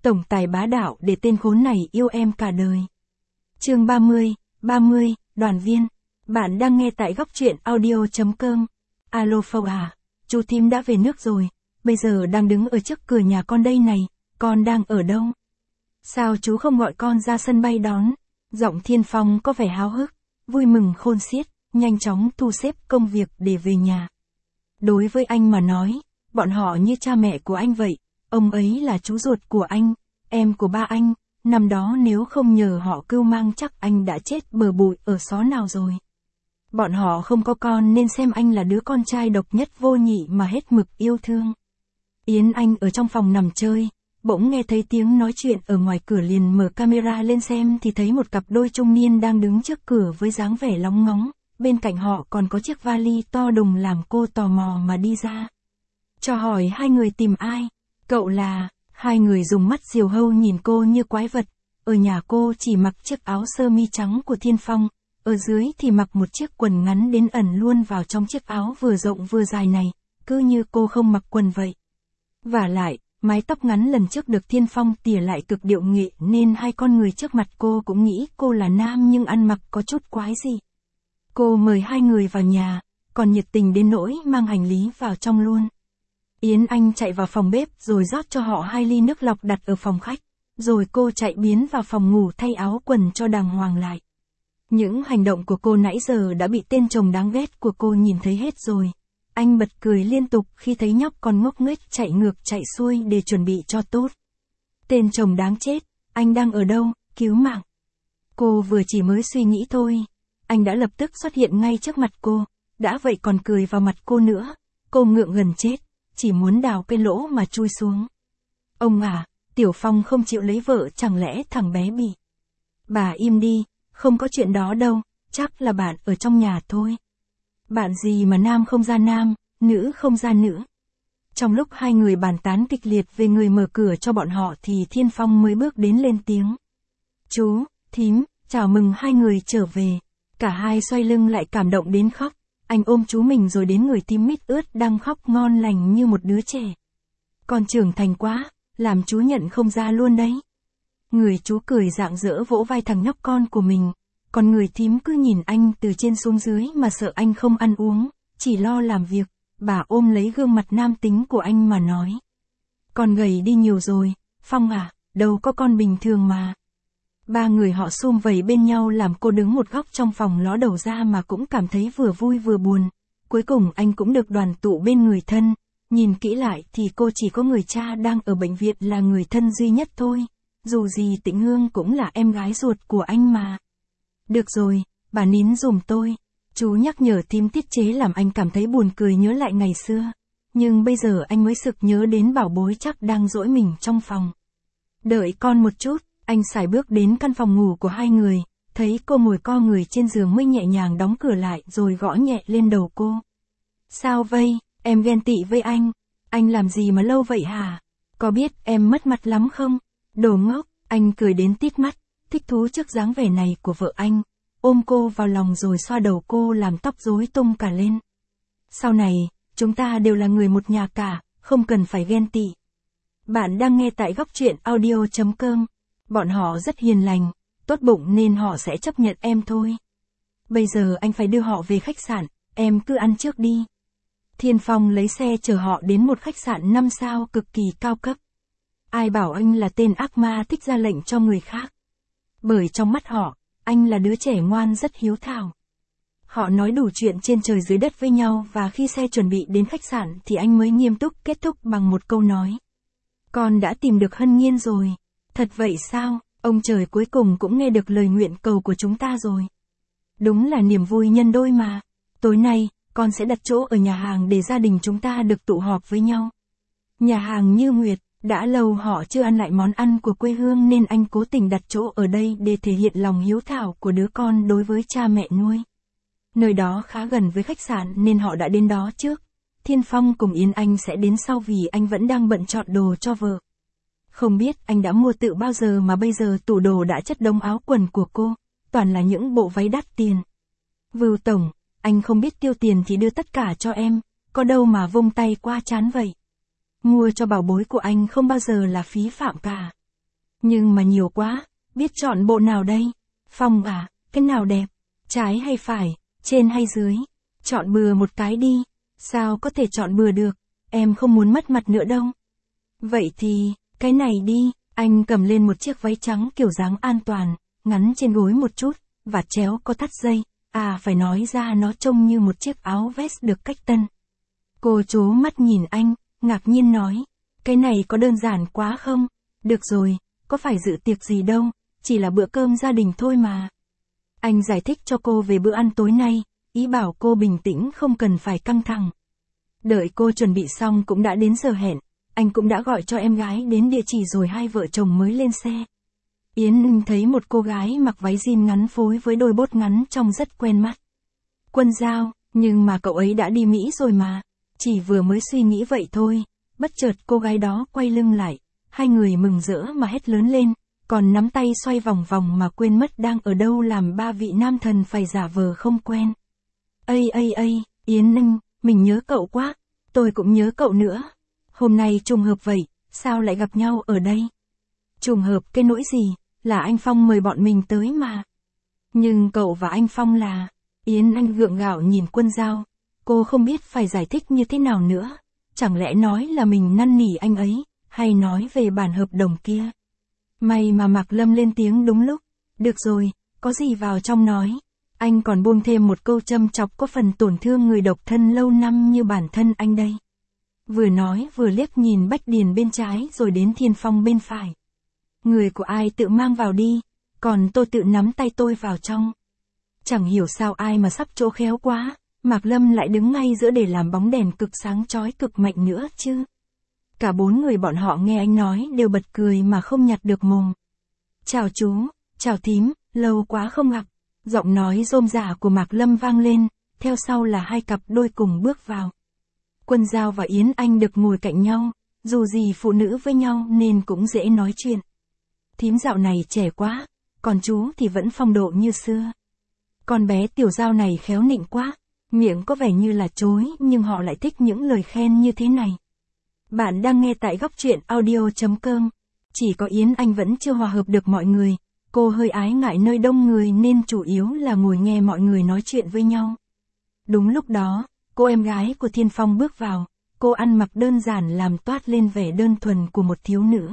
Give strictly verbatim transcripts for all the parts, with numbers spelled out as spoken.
Tổng tài bá đạo để tên khốn này yêu em cả đời. Chương ba mươi, ba mươi, đoàn viên. Bạn đang nghe tại góc truyện audio chấm com. Alo Phâu à, chú thím đã về nước rồi, bây giờ đang đứng ở trước cửa nhà con đây này, con đang ở đâu? Sao chú không gọi con ra sân bay đón? Giọng Thiên Phong có vẻ háo hức, vui mừng khôn xiết, nhanh chóng thu xếp công việc để về nhà. Đối với anh mà nói, bọn họ như cha mẹ của anh vậy, ông ấy là chú ruột của anh, em của ba anh, năm đó nếu không nhờ họ cưu mang chắc anh đã chết bờ bụi ở xó nào rồi. Bọn họ không có con nên xem anh là đứa con trai độc nhất vô nhị mà hết mực yêu thương. Yến Anh ở trong phòng nằm chơi, bỗng nghe thấy tiếng nói chuyện ở ngoài cửa liền mở camera lên xem thì thấy một cặp đôi trung niên đang đứng trước cửa với dáng vẻ lóng ngóng, bên cạnh họ còn có chiếc vali to đùng làm cô tò mò mà đi ra. Cho hỏi hai người tìm ai? Cậu là... Hai người dùng mắt diều hâu nhìn cô như quái vật, ở nhà cô chỉ mặc chiếc áo sơ mi trắng của Thiên Phong, ở dưới thì mặc một chiếc quần ngắn đến ẩn luôn vào trong chiếc áo vừa rộng vừa dài này, cứ như cô không mặc quần vậy. Vả lại, mái tóc ngắn lần trước được Thiên Phong tỉa lại cực điệu nghệ nên hai con người trước mặt cô cũng nghĩ cô là nam nhưng ăn mặc có chút quái gì. Cô mời hai người vào nhà, còn nhiệt tình đến nỗi mang hành lý vào trong luôn. Yến Anh chạy vào phòng bếp rồi rót cho họ hai ly nước lọc đặt ở phòng khách, rồi cô chạy biến vào phòng ngủ thay áo quần cho đàng hoàng lại. Những hành động của cô nãy giờ đã bị tên chồng đáng ghét của cô nhìn thấy hết rồi. Anh bật cười liên tục khi thấy nhóc con ngốc nghếch chạy ngược chạy xuôi để chuẩn bị cho tốt. Tên chồng đáng chết, anh đang ở đâu, cứu mạng. Cô vừa chỉ mới suy nghĩ thôi, anh đã lập tức xuất hiện ngay trước mặt cô, đã vậy còn cười vào mặt cô nữa, cô ngượng gần chết. Chỉ muốn đào cái lỗ mà chui xuống. Ông à, Tiểu Phong không chịu lấy vợ chẳng lẽ thằng bé bị. Bà im đi, không có chuyện đó đâu, chắc là bạn ở trong nhà thôi. Bạn gì mà nam không ra nam, nữ không ra nữ. Trong lúc hai người bàn tán kịch liệt về người mở cửa cho bọn họ thì Thiên Phong mới bước đến lên tiếng. Chú, thím, chào mừng hai người trở về. Cả hai xoay lưng lại cảm động đến khóc. Anh ôm chú mình rồi đến người tím mít ướt đang khóc ngon lành như một đứa trẻ. Con trưởng thành quá, làm chú nhận không ra luôn đấy. Người chú cười rạng rỡ vỗ vai thằng nhóc con của mình, còn người thím cứ nhìn anh từ trên xuống dưới mà sợ anh không ăn uống, chỉ lo làm việc. Bà ôm lấy gương mặt nam tính của anh mà nói. Con gầy đi nhiều rồi, Phong à, đâu có con bình thường mà. Ba người họ sum vầy bên nhau làm cô đứng một góc trong phòng ló đầu ra mà cũng cảm thấy vừa vui vừa buồn. Cuối cùng anh cũng được đoàn tụ bên người thân. Nhìn kỹ lại thì cô chỉ có người cha đang ở bệnh viện là người thân duy nhất thôi. Dù gì Tĩnh Hương cũng là em gái ruột của anh mà. Được rồi, bà nín giùm tôi. Chú nhắc nhở thím tiết chế làm anh cảm thấy buồn cười nhớ lại ngày xưa. Nhưng bây giờ anh mới sực nhớ đến bảo bối chắc đang dỗi mình trong phòng. Đợi con một chút. Anh sải bước đến căn phòng ngủ của hai người, thấy cô ngồi co người trên giường mới nhẹ nhàng đóng cửa lại rồi gõ nhẹ lên đầu cô. Sao vây, em ghen tị với anh, anh làm gì mà lâu vậy hả? Có biết em mất mặt lắm không? Đồ ngốc, anh cười đến tít mắt, thích thú trước dáng vẻ này của vợ anh, ôm cô vào lòng rồi xoa đầu cô làm tóc rối tung cả lên. Sau này, chúng ta đều là người một nhà cả, không cần phải ghen tị. Bạn đang nghe tại góc truyện audio chấm com. Bọn họ rất hiền lành, tốt bụng nên họ sẽ chấp nhận em thôi. Bây giờ anh phải đưa họ về khách sạn, em cứ ăn trước đi. Thiên Phong lấy xe chở họ đến một khách sạn năm sao cực kỳ cao cấp. Ai bảo anh là tên ác ma thích ra lệnh cho người khác. Bởi trong mắt họ, anh là đứa trẻ ngoan rất hiếu thảo. Họ nói đủ chuyện trên trời dưới đất với nhau và khi xe chuẩn bị đến khách sạn thì anh mới nghiêm túc kết thúc bằng một câu nói. Con đã tìm được Hân Nhiên rồi. Thật vậy sao, ông trời cuối cùng cũng nghe được lời nguyện cầu của chúng ta rồi. Đúng là niềm vui nhân đôi mà. Tối nay, con sẽ đặt chỗ ở nhà hàng để gia đình chúng ta được tụ họp với nhau. Nhà hàng Như Nguyệt, đã lâu họ chưa ăn lại món ăn của quê hương nên anh cố tình đặt chỗ ở đây để thể hiện lòng hiếu thảo của đứa con đối với cha mẹ nuôi. Nơi đó khá gần với khách sạn nên họ đã đến đó trước. Thiên Phong cùng Yến Anh sẽ đến sau vì anh vẫn đang bận chọn đồ cho vợ. Không biết anh đã mua tự bao giờ mà bây giờ tủ đồ đã chất đống áo quần của cô, toàn là những bộ váy đắt tiền. Vưu tổng, anh không biết tiêu tiền thì đưa tất cả cho em, có đâu mà vung tay qua chán vậy. Mua cho bảo bối của anh không bao giờ là phí phạm cả. Nhưng mà nhiều quá, biết chọn bộ nào đây? Phong à, cái nào đẹp? Trái hay phải, trên hay dưới? Chọn bừa một cái đi. Sao có thể chọn bừa được, em không muốn mất mặt nữa đâu. Vậy thì, cái này đi, anh cầm lên một chiếc váy trắng kiểu dáng an toàn, ngắn trên gối một chút, và chéo có thắt dây, à phải nói ra nó trông như một chiếc áo vest được cách tân. Cô trố mắt nhìn anh, ngạc nhiên nói, cái này có đơn giản quá không? Được rồi, có phải dự tiệc gì đâu, chỉ là bữa cơm gia đình thôi mà. Anh giải thích cho cô về bữa ăn tối nay, ý bảo cô bình tĩnh không cần phải căng thẳng. Đợi cô chuẩn bị xong cũng đã đến giờ hẹn, anh cũng đã gọi cho em gái đến địa chỉ rồi hai vợ chồng mới lên xe. Yến thấy một cô gái mặc váy jean ngắn phối với đôi bốt ngắn trông rất quen mắt. Quân Giao, nhưng mà cậu ấy đã đi Mỹ rồi mà. Chỉ vừa mới suy nghĩ vậy thôi, bất chợt cô gái đó quay lưng lại, hai người mừng rỡ mà hét lớn lên, còn nắm tay xoay vòng vòng mà quên mất đang ở đâu làm ba vị nam thần phải giả vờ không quen. Ây ây ây, Yến Ninh, mình nhớ cậu quá, tôi cũng nhớ cậu nữa. Hôm nay trùng hợp vậy, sao lại gặp nhau ở đây? Trùng hợp cái nỗi gì, là anh Phong mời bọn mình tới mà. Nhưng cậu và anh Phong là... Yến Anh gượng gạo nhìn Quân Giao, cô không biết phải giải thích như thế nào nữa. Chẳng lẽ nói là mình năn nỉ anh ấy, hay nói về bản hợp đồng kia? May mà Mạc Lâm lên tiếng đúng lúc. Được rồi, có gì vào trong nói. Anh còn buông thêm một câu châm chọc có phần tổn thương người độc thân lâu năm như bản thân anh đây. Vừa nói vừa liếc nhìn Bách Điền bên trái rồi đến Thiên Phong bên phải. Người của ai tự mang vào đi, còn tôi tự nắm tay tôi vào trong. Chẳng hiểu sao ai mà sắp chỗ khéo quá, Mạc Lâm lại đứng ngay giữa để làm bóng đèn cực sáng chói cực mạnh nữa chứ. Cả bốn người bọn họ nghe anh nói đều bật cười mà không nhặt được mồm. Chào chú, chào thím, lâu quá không gặp. Giọng nói rôm rả của Mạc Lâm vang lên, theo sau là hai cặp đôi cùng bước vào. Quân Giao và Yến Anh được ngồi cạnh nhau, dù gì phụ nữ với nhau nên cũng dễ nói chuyện. Thím dạo này trẻ quá, còn chú thì vẫn phong độ như xưa. Con bé Tiểu Giao này khéo nịnh quá, miệng có vẻ như là chối nhưng họ lại thích những lời khen như thế này. Bạn đang nghe tại góc truyện audio chấm com. Chỉ có Yến Anh vẫn chưa hòa hợp được mọi người, cô hơi ái ngại nơi đông người nên chủ yếu là ngồi nghe mọi người nói chuyện với nhau. Đúng lúc đó, cô em gái của Thiên Phong bước vào, cô ăn mặc đơn giản làm toát lên vẻ đơn thuần của một thiếu nữ.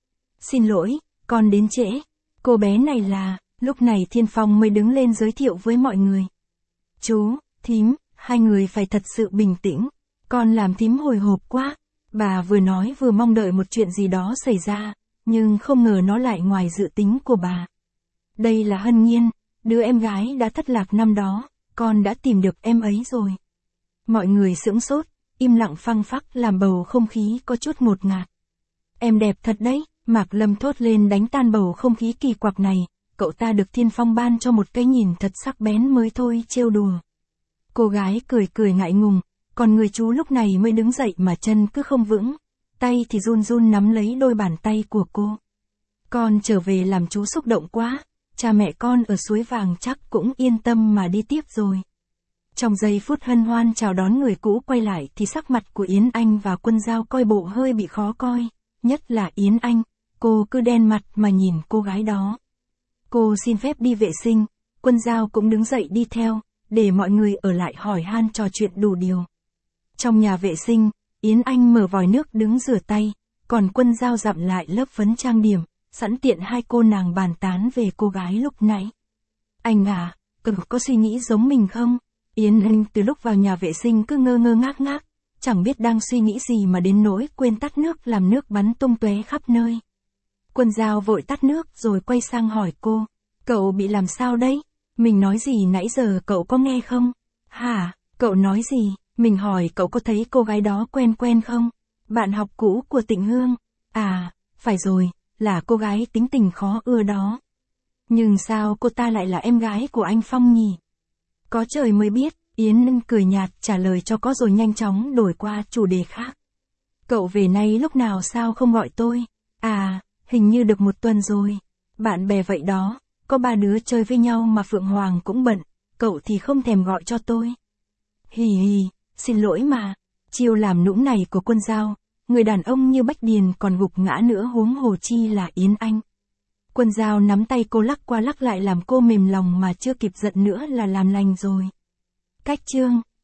Xin lỗi, con đến trễ. Cô bé này là... Lúc này Thiên Phong mới đứng lên giới thiệu với mọi người. Chú, thím, hai người phải thật sự bình tĩnh. Con làm thím hồi hộp quá. Bà vừa nói vừa mong đợi một chuyện gì đó xảy ra, nhưng không ngờ nó lại ngoài dự tính của bà. Đây là Hân Nhiên, đứa em gái đã thất lạc năm đó, con đã tìm được em ấy rồi. Mọi người sững sốt, im lặng phăng phắc làm bầu không khí có chút ngột ngạt. Em đẹp thật đấy, Mạc Lâm thốt lên đánh tan bầu không khí kỳ quặc này. Cậu ta được Thiên Phong ban cho một cái nhìn thật sắc bén mới thôi trêu đùa. Cô gái cười cười ngại ngùng, còn người chú lúc này mới đứng dậy mà chân cứ không vững, tay thì run run nắm lấy đôi bàn tay của cô. Con trở về làm chú xúc động quá, cha mẹ con ở Suối Vàng chắc cũng yên tâm mà đi tiếp rồi. Trong giây phút hân hoan chào đón người cũ quay lại thì sắc mặt của Yến Anh và Quân Giao coi bộ hơi bị khó coi, nhất là Yến Anh, cô cứ đen mặt mà nhìn cô gái đó. Cô xin phép đi vệ sinh, Quân Giao cũng đứng dậy đi theo, để mọi người ở lại hỏi han trò chuyện đủ điều. Trong nhà vệ sinh, Yến Anh mở vòi nước đứng rửa tay, còn Quân Giao dặm lại lớp phấn trang điểm, sẵn tiện hai cô nàng bàn tán về cô gái lúc nãy. Anh à, cậu có suy nghĩ giống mình không? Yến Anh từ lúc vào nhà vệ sinh cứ ngơ ngơ ngác ngác, chẳng biết đang suy nghĩ gì mà đến nỗi quên tắt nước làm nước bắn tung tóe khắp nơi. Quân Giao vội tắt nước rồi quay sang hỏi cô, cậu bị làm sao đấy? Mình nói gì nãy giờ cậu có nghe không? Hả, cậu nói gì? Mình hỏi cậu có thấy cô gái đó quen quen không? Bạn học cũ của Tịnh Hương. À, phải rồi, là cô gái tính tình khó ưa đó. Nhưng sao cô ta lại là em gái của anh Phong nhỉ? Có trời mới biết, Yến Nưng cười nhạt trả lời cho có rồi nhanh chóng đổi qua chủ đề khác. Cậu về nay lúc nào sao không gọi tôi? À, hình như được một tuần rồi. Bạn bè vậy đó, có ba đứa chơi với nhau mà Phượng Hoàng cũng bận, cậu thì không thèm gọi cho tôi. Hì hì, xin lỗi mà. Chiêu làm nũng này của Quân Giao, người đàn ông như Bách Điền còn gục ngã nữa huống hồ chi là Yến Anh. Quân Dao nắm tay cô lắc qua lắc lại làm cô mềm lòng mà chưa kịp giận nữa là làm lành rồi. Cách chương